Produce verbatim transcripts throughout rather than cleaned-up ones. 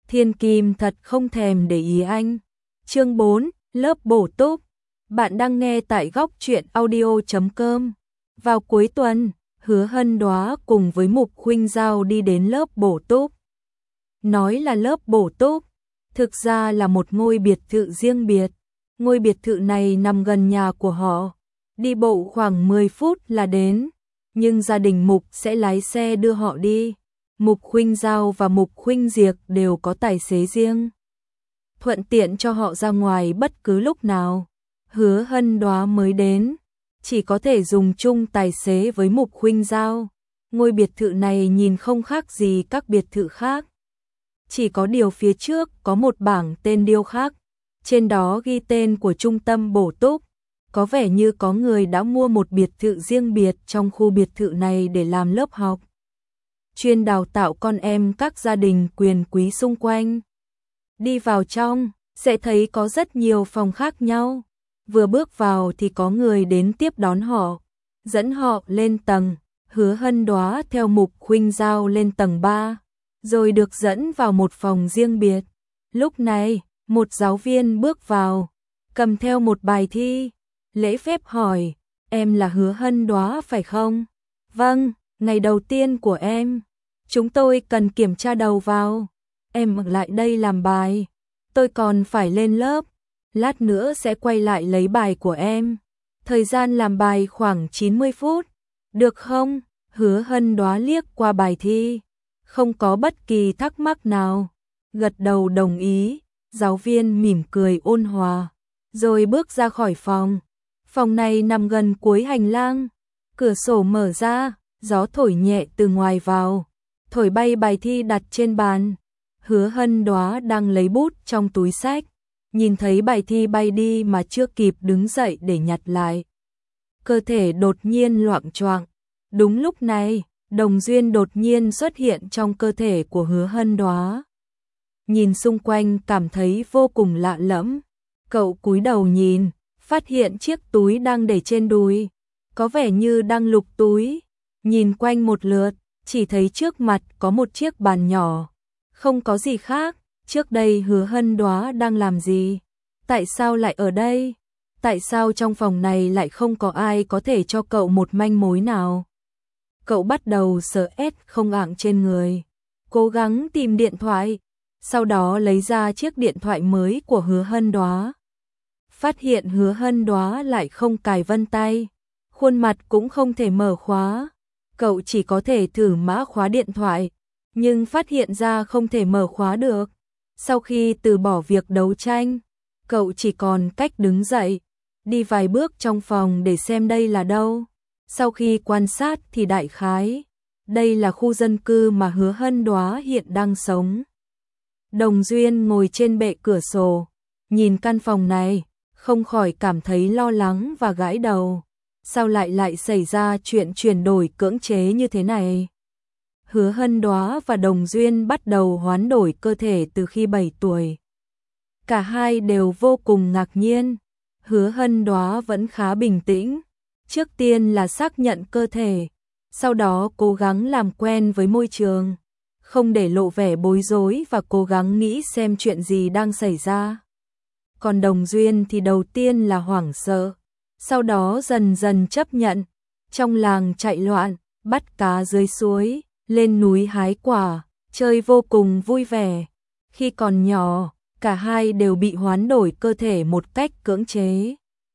Thiên Kim thật không thèm để ý anh. Chương bốn, lớp bổ túc. Bạn đang nghe tại góc truyện audio chấm com. Vào cuối tuần, Hứa Hân Đóa cùng với Mục Khuynh Giao đi đến lớp bổ túc. Nói là lớp bổ túc, thực ra là một ngôi biệt thự riêng biệt. Ngôi biệt thự này nằm gần nhà của họ, đi bộ khoảng mười phút là đến, nhưng gia đình Mục sẽ lái xe đưa họ đi. Mục Khuynh Giao và Mục Khuynh Diệp đều có tài xế riêng, thuận tiện cho họ ra ngoài bất cứ lúc nào. Hứa Hân Đóa mới đến, chỉ có thể dùng chung tài xế với Mục Khuynh Giao. Ngôi biệt thự này nhìn không khác gì các biệt thự khác, chỉ có điều phía trước có một bảng tên điêu khắc, trên đó ghi tên của trung tâm bổ túc. Có vẻ như có người đã mua một biệt thự riêng biệt trong khu biệt thự này để làm lớp học, chuyên đào tạo con em các gia đình quyền quý xung quanh. Đi vào trong, sẽ thấy có rất nhiều phòng khác nhau. Vừa bước vào thì có người đến tiếp đón họ, dẫn họ lên tầng. Hứa Hân Đóa theo Mục Khuynh Giao lên tầng ba, rồi được dẫn vào một phòng riêng biệt. Lúc này, một giáo viên bước vào, cầm theo một bài thi, lễ phép hỏi, em là Hứa Hân Đóa phải không? Vâng, ngày đầu tiên của em, chúng tôi cần kiểm tra đầu vào. Em lại đây làm bài, tôi còn phải lên lớp, lát nữa sẽ quay lại lấy bài của em. Thời gian làm bài khoảng chín mươi phút, được không? Hứa Hân Đóa liếc qua bài thi, không có bất kỳ thắc mắc nào, gật đầu đồng ý. Giáo viên mỉm cười ôn hòa, rồi bước ra khỏi phòng. Phòng này nằm gần cuối hành lang, cửa sổ mở ra, gió thổi nhẹ từ ngoài vào, thổi bay bài thi đặt trên bàn. Hứa Hân Đóa đang lấy bút trong túi xách, nhìn thấy bài thi bay đi mà chưa kịp đứng dậy để nhặt lại, cơ thể đột nhiên loạng choạng. Đúng lúc này, Đồng Duyên đột nhiên xuất hiện trong cơ thể của Hứa Hân Đóa. Nhìn xung quanh cảm thấy vô cùng lạ lẫm, cậu cúi đầu nhìn, phát hiện chiếc túi đang để trên đùi, có vẻ như đang lục túi. Nhìn quanh một lượt, chỉ thấy trước mặt có một chiếc bàn nhỏ, không có gì khác. Trước đây Hứa Hân Đóa đang làm gì? Tại sao lại ở đây? Tại sao trong phòng này lại không có ai có thể cho cậu một manh mối nào? Cậu bắt đầu sờ ét không ạng trên người, cố gắng tìm điện thoại, sau đó lấy ra chiếc điện thoại mới của Hứa Hân Đóa. Phát hiện Hứa Hân Đóa lại không cài vân tay, khuôn mặt cũng không thể mở khóa. Cậu chỉ có thể thử mã khóa điện thoại, nhưng phát hiện ra không thể mở khóa được. Sau khi từ bỏ việc đấu tranh, cậu chỉ còn cách đứng dậy, đi vài bước trong phòng để xem đây là đâu. Sau khi quan sát thì đại khái, đây là khu dân cư mà Hứa Hân Đóa hiện đang sống. Đồng Duyên ngồi trên bệ cửa sổ, nhìn căn phòng này, không khỏi cảm thấy lo lắng và gãi đầu. Sao lại lại xảy ra chuyện chuyển đổi cưỡng chế như thế này? Hứa Hân Đóa và Đồng Duyên bắt đầu hoán đổi cơ thể từ khi bảy tuổi. Cả hai đều vô cùng ngạc nhiên. Hứa Hân Đóa vẫn khá bình tĩnh. Trước tiên là xác nhận cơ thể, sau đó cố gắng làm quen với môi trường, không để lộ vẻ bối rối và cố gắng nghĩ xem chuyện gì đang xảy ra. Còn Đồng Duyên thì đầu tiên là hoảng sợ, sau đó dần dần chấp nhận. Trong làng chạy loạn, bắt cá dưới suối, lên núi hái quả, chơi vô cùng vui vẻ. Khi còn nhỏ, cả hai đều bị hoán đổi cơ thể một cách cưỡng chế.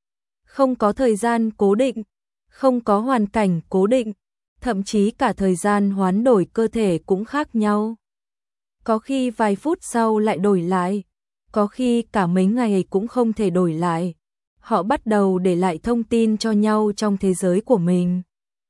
Không có thời gian cố định, không có hoàn cảnh cố định, thậm chí cả thời gian hoán đổi cơ thể cũng khác nhau. Có khi vài phút sau lại đổi lại, có khi cả mấy ngày cũng không thể đổi lại. Họ bắt đầu để lại thông tin cho nhau trong thế giới của mình,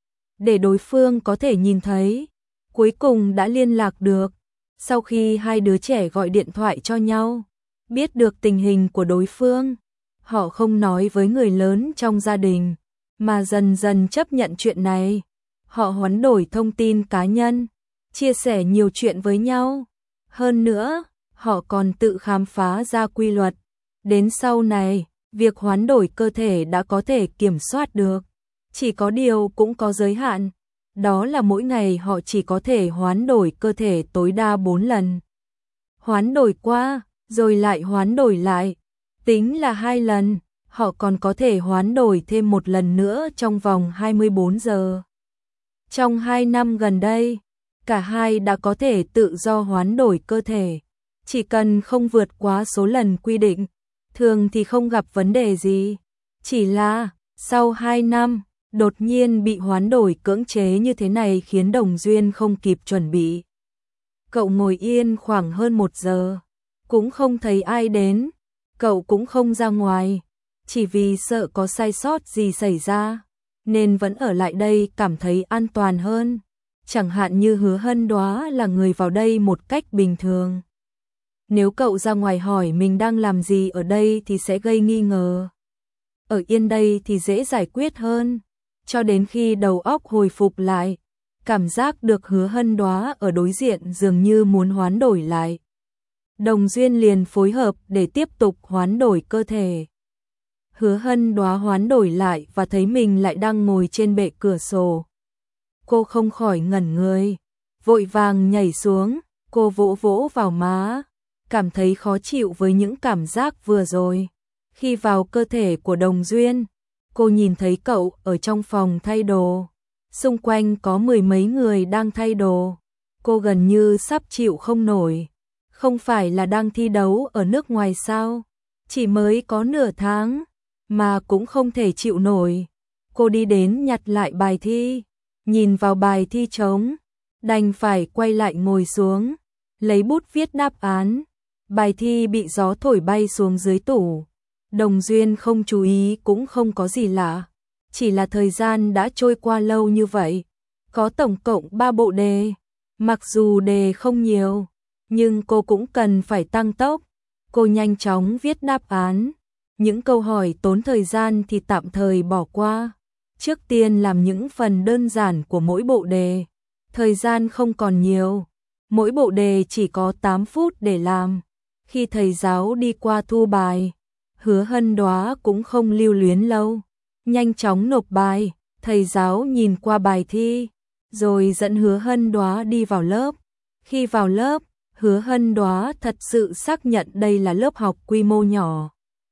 để đối phương có thể nhìn thấy. Cuối cùng đã liên lạc được. Sau khi hai đứa trẻ gọi điện thoại cho nhau, biết được tình hình của đối phương, họ không nói với người lớn trong gia đình, mà dần dần chấp nhận chuyện này. Họ hoán đổi thông tin cá nhân, chia sẻ nhiều chuyện với nhau. Hơn nữa, họ còn tự khám phá ra quy luật. Đến sau này, việc hoán đổi cơ thể đã có thể kiểm soát được. Chỉ có điều cũng có giới hạn. Đó là mỗi ngày họ chỉ có thể hoán đổi cơ thể tối đa bốn lần. hoán đổi qua, rồi lại hoán đổi lại. Tính là hai lần, họ còn có thể hoán đổi thêm một lần nữa trong vòng hai mươi bốn giờ. Trong hai năm gần đây, cả hai đã có thể tự do hoán đổi cơ thể. Chỉ cần không vượt quá số lần quy định, thường thì không gặp vấn đề gì. Chỉ là, sau hai năm, đột nhiên bị hoán đổi cưỡng chế như thế này khiến Đồng Duyên không kịp chuẩn bị. Cậu ngồi yên khoảng hơn một giờ, cũng không thấy ai đến, cậu cũng không ra ngoài, chỉ vì sợ có sai sót gì xảy ra, nên vẫn ở lại đây cảm thấy an toàn hơn. Chẳng hạn như Hứa Hân Đoá là người vào đây một cách bình thường. Nếu cậu ra ngoài hỏi mình đang làm gì ở đây thì sẽ gây nghi ngờ. Ở yên đây thì dễ giải quyết hơn, cho đến khi đầu óc hồi phục lại, cảm giác được Hứa Hân Đoá ở đối diện dường như muốn hoán đổi lại. Đồng Duyên liền phối hợp để tiếp tục hoán đổi cơ thể. Hứa Hân Đoá hoán đổi lại và thấy mình lại đang ngồi trên bệ cửa sổ. Cô không khỏi ngẩn người, vội vàng nhảy xuống, cô vỗ vỗ vào má, cảm thấy khó chịu với những cảm giác vừa rồi. Khi vào cơ thể của Đồng Duyên, cô nhìn thấy cậu ở trong phòng thay đồ. Xung quanh có mười mấy người đang thay đồ. Cô gần như sắp chịu không nổi. Không phải là đang thi đấu ở nước ngoài sao? Chỉ mới có nửa tháng, mà cũng không thể chịu nổi. Cô đi đến nhặt lại bài thi, nhìn vào bài thi trống, đành phải quay lại ngồi xuống, lấy bút viết đáp án. Bài thi bị gió thổi bay xuống dưới tủ. Đồng Duyên không chú ý cũng không có gì lạ, chỉ là thời gian đã trôi qua lâu như vậy. Có tổng cộng ba bộ đề, mặc dù đề không nhiều, nhưng cô cũng cần phải tăng tốc. Cô nhanh chóng viết đáp án, những câu hỏi tốn thời gian thì tạm thời bỏ qua. Trước tiên làm những phần đơn giản của mỗi bộ đề, thời gian không còn nhiều, mỗi bộ đề chỉ có tám phút để làm. Khi thầy giáo đi qua thu bài, Hứa Hân Đoá cũng không lưu luyến lâu, nhanh chóng nộp bài. Thầy giáo nhìn qua bài thi, rồi dẫn Hứa Hân Đoá đi vào lớp. Khi vào lớp, Hứa Hân Đoá thật sự xác nhận đây là lớp học quy mô nhỏ.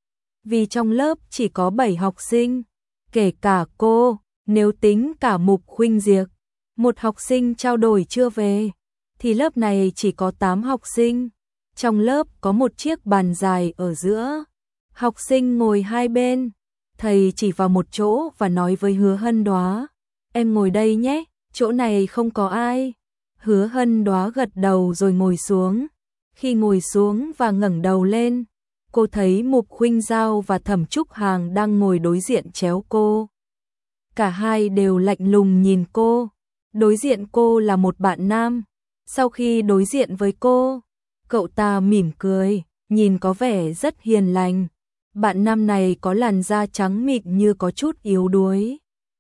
Vì trong lớp chỉ có bảy học sinh, kể cả cô, nếu tính cả Mục Khuynh Diệp, một học sinh trao đổi chưa về, thì lớp này chỉ có tám học sinh. Trong lớp có một chiếc bàn dài ở giữa, học sinh ngồi hai bên. Thầy chỉ vào một chỗ và nói với Hứa Hân Đoá, em ngồi đây nhé, chỗ này không có ai. Hứa Hân Đoá gật đầu rồi ngồi xuống. Khi ngồi xuống và ngẩng đầu lên, cô thấy Mục Khuynh Giao và Thẩm Trúc Hàng đang ngồi đối diện chéo cô. Cả hai đều lạnh lùng nhìn cô. Đối diện cô là một bạn nam. Sau khi đối diện với cô, cậu ta mỉm cười, nhìn có vẻ rất hiền lành. Bạn nam này có làn da trắng mịn như có chút yếu đuối,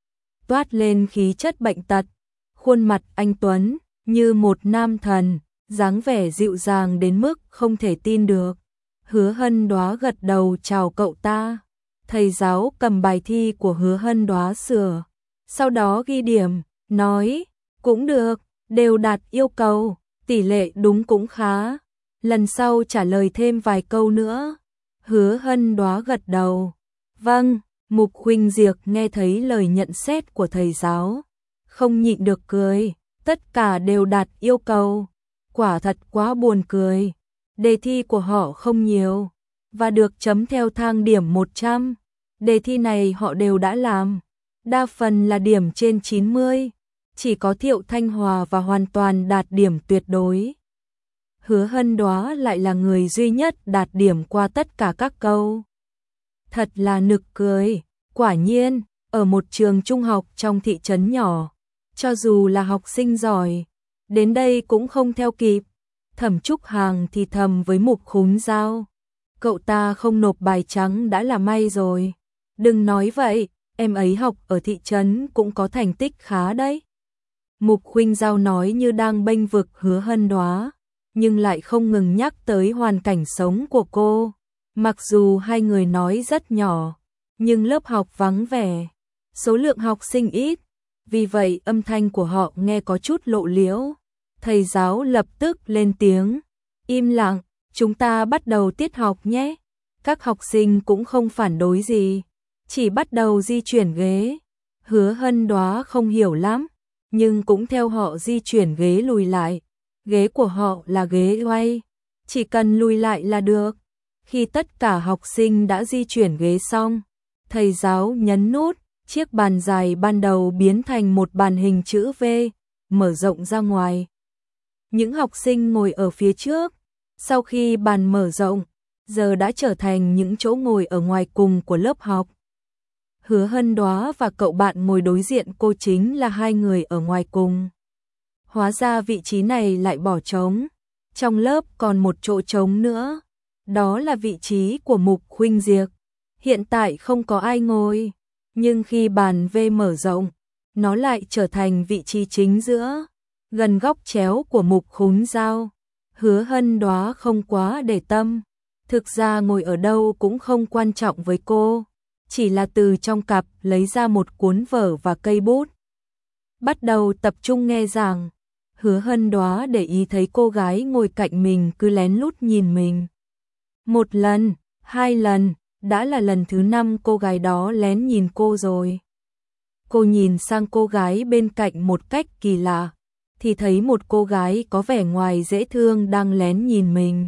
toát lên khí chất bệnh tật, khuôn mặt anh tuấn như một nam thần, dáng vẻ dịu dàng đến mức không thể tin được. Hứa Hân Đoá gật đầu chào cậu ta. Thầy giáo cầm bài thi của Hứa Hân Đoá sửa, sau đó ghi điểm, nói, cũng được, đều đạt yêu cầu, tỷ lệ đúng cũng khá. Lần sau trả lời thêm vài câu nữa. Hứa Hân Đoá gật đầu. Vâng. Mục Khuynh Diệp nghe thấy lời nhận xét của thầy giáo, không nhịn được cười. Tất cả đều đạt yêu cầu. Quả thật quá buồn cười. Đề thi của họ không nhiều, và được chấm theo thang điểm một trăm. Đề thi này họ đều đã làm, đa phần là điểm trên chín mươi. Chỉ có Thiệu Thanh Hòa và hoàn toàn đạt điểm tuyệt đối. Hứa Hân Đoá lại là người duy nhất đạt điểm qua tất cả các câu. Thật là nực cười. Quả nhiên, ở một trường trung học trong thị trấn nhỏ, cho dù là học sinh giỏi, đến đây cũng không theo kịp. Thẩm Trúc Hàng thì thầm với Mục Khuynh Giao, cậu ta không nộp bài trắng đã là may rồi. Đừng nói vậy, em ấy học ở thị trấn cũng có thành tích khá đấy. Mục Khuynh Giao nói như đang bênh vực Hứa Hân Đoá, nhưng lại không ngừng nhắc tới hoàn cảnh sống của cô. Mặc dù hai người nói rất nhỏ, nhưng lớp học vắng vẻ, số lượng học sinh ít, vì vậy âm thanh của họ nghe có chút lộ liễu. Thầy giáo lập tức lên tiếng, Im lặng, chúng ta bắt đầu tiết học nhé. Các học sinh cũng không phản đối gì, chỉ bắt đầu di chuyển ghế. Hứa Hân Đoá không hiểu lắm, nhưng cũng theo họ di chuyển ghế lùi lại. Ghế của họ là ghế quay, chỉ cần lùi lại là được. Khi tất cả học sinh đã di chuyển ghế xong, thầy giáo nhấn nút, chiếc bàn dài ban đầu biến thành một bàn hình chữ V, mở rộng ra ngoài. Những học sinh ngồi ở phía trước, sau khi bàn mở rộng, giờ đã trở thành những chỗ ngồi ở ngoài cùng của lớp học. Hứa Hân Đoá và cậu bạn ngồi đối diện cô chính là hai người ở ngoài cùng. Hóa ra vị trí này lại bỏ trống. Trong lớp còn một chỗ trống nữa, đó là vị trí của Mục Khuynh Diệp. Hiện tại không có ai ngồi, nhưng khi bàn V mở rộng, nó lại trở thành vị trí chính giữa, gần góc chéo của Mục Khuynh Giao. Hứa Hân Đoá không quá để tâm, thực ra ngồi ở đâu cũng không quan trọng với cô, chỉ là từ trong cặp lấy ra một cuốn vở và cây bút. Bắt đầu tập trung nghe giảng. Hứa Hân Đoá để ý thấy cô gái ngồi cạnh mình cứ lén lút nhìn mình. Một lần, hai lần, đã là lần thứ năm cô gái đó lén nhìn cô rồi. Cô nhìn sang cô gái bên cạnh một cách kỳ lạ, thì thấy một cô gái có vẻ ngoài dễ thương đang lén nhìn mình.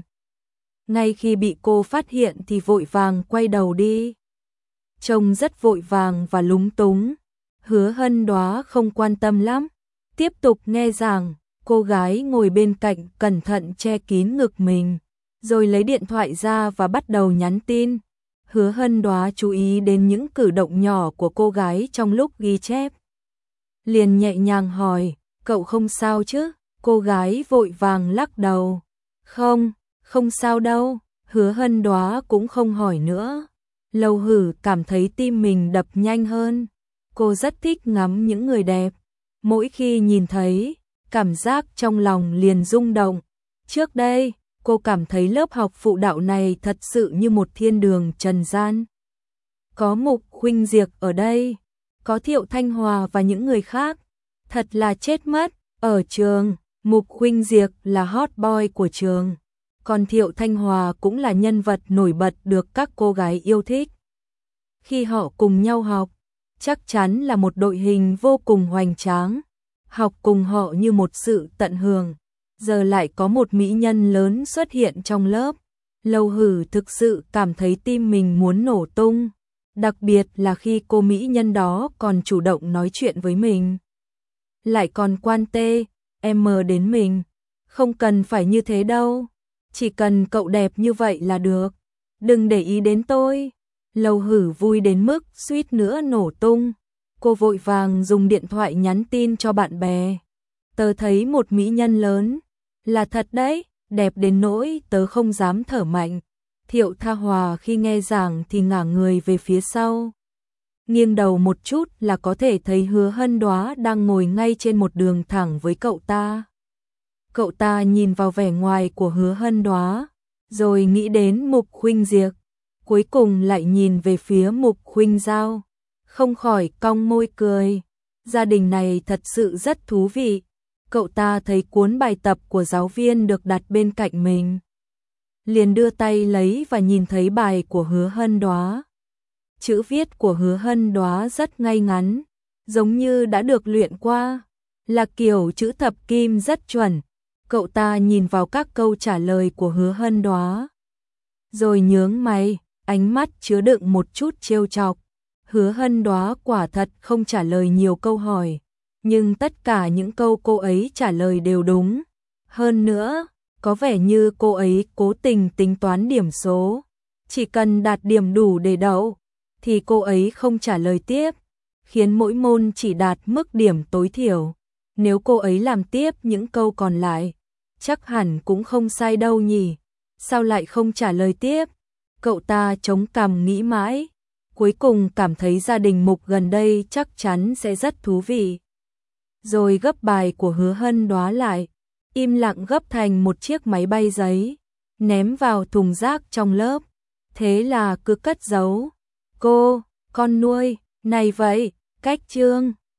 Ngay khi bị cô phát hiện thì vội vàng quay đầu đi. Trông rất vội vàng và lúng túng. Hứa Hân Đoá không quan tâm lắm, tiếp tục nghe giảng. Cô gái ngồi bên cạnh cẩn thận che kín ngực mình, rồi lấy điện thoại ra và bắt đầu nhắn tin. Hứa Hân Đoá chú ý đến những cử động nhỏ của cô gái trong lúc ghi chép. Liền nhẹ nhàng hỏi, cậu không sao chứ? Cô gái vội vàng lắc đầu. Không, không sao đâu. Hứa Hân Đoá cũng không hỏi nữa. Lâu Hử cảm thấy tim mình đập nhanh hơn. Cô rất thích ngắm những người đẹp. Mỗi khi nhìn thấy, cảm giác trong lòng liền rung động. Trước đây, cô cảm thấy lớp học phụ đạo này thật sự như một thiên đường trần gian. Có Mục Khuynh Diệp ở đây, có Thiệu Thanh Hòa và những người khác. Thật là chết mất. Ở trường, Mục Khuynh Diệp là hot boy của trường, còn Thiệu Thanh Hòa cũng là nhân vật nổi bật được các cô gái yêu thích. Khi họ cùng nhau học, chắc chắn là một đội hình vô cùng hoành tráng. Học cùng họ như một sự tận hưởng. Giờ lại có một mỹ nhân lớn xuất hiện trong lớp. Lâu Hử thực sự cảm thấy tim mình muốn nổ tung. Đặc biệt là khi cô mỹ nhân đó còn chủ động nói chuyện với mình. Lại còn quan tê, em mờ đến mình. Không cần phải như thế đâu. Chỉ cần cậu đẹp như vậy là được. Đừng để ý đến tôi. Lâu Hử vui đến mức suýt nữa nổ tung. Cô vội vàng dùng điện thoại nhắn tin cho bạn bè. Tớ thấy một mỹ nhân lớn. Là thật đấy, đẹp đến nỗi tớ không dám thở mạnh. Thiệu Tha Hòa khi nghe giảng thì ngả người về phía sau. Nghiêng đầu một chút là có thể thấy Hứa Hân Đoá đang ngồi ngay trên một đường thẳng với cậu ta. Cậu ta nhìn vào vẻ ngoài của Hứa Hân Đoá, rồi nghĩ đến Mục Khuynh Diệp, cuối cùng lại nhìn về phía Mục Khuynh Giao. Không khỏi cong môi cười. Gia đình này thật sự rất thú vị. Cậu ta thấy cuốn bài tập của giáo viên được đặt bên cạnh mình, liền đưa tay lấy và nhìn thấy bài của Hứa Hân Đoá. Chữ viết của Hứa Hân Đoá rất ngay ngắn, giống như đã được luyện qua, là kiểu chữ thập kim rất chuẩn. Cậu ta nhìn vào các câu trả lời của Hứa Hân Đoá, rồi nhướng mày, ánh mắt chứa đựng một chút trêu chọc. Hứa Hân Đoá quả thật không trả lời nhiều câu hỏi, nhưng tất cả những câu cô ấy trả lời đều đúng. Hơn nữa, có vẻ như cô ấy cố tình tính toán điểm số. Chỉ cần đạt điểm đủ để đậu, thì cô ấy không trả lời tiếp, khiến mỗi môn chỉ đạt mức điểm tối thiểu. Nếu cô ấy làm tiếp những câu còn lại, chắc hẳn cũng không sai đâu nhỉ. Sao lại không trả lời tiếp? Cậu ta chống cằm nghĩ mãi, cuối cùng cảm thấy gia đình Mục gần đây chắc chắn sẽ rất thú vị. Rồi gấp bài của Hứa Hân Đoá lại, im lặng gấp thành một chiếc máy bay giấy, ném vào thùng rác trong lớp. Thế là cứ cất giấu. Cô, con nuôi, này vậy, cách chương.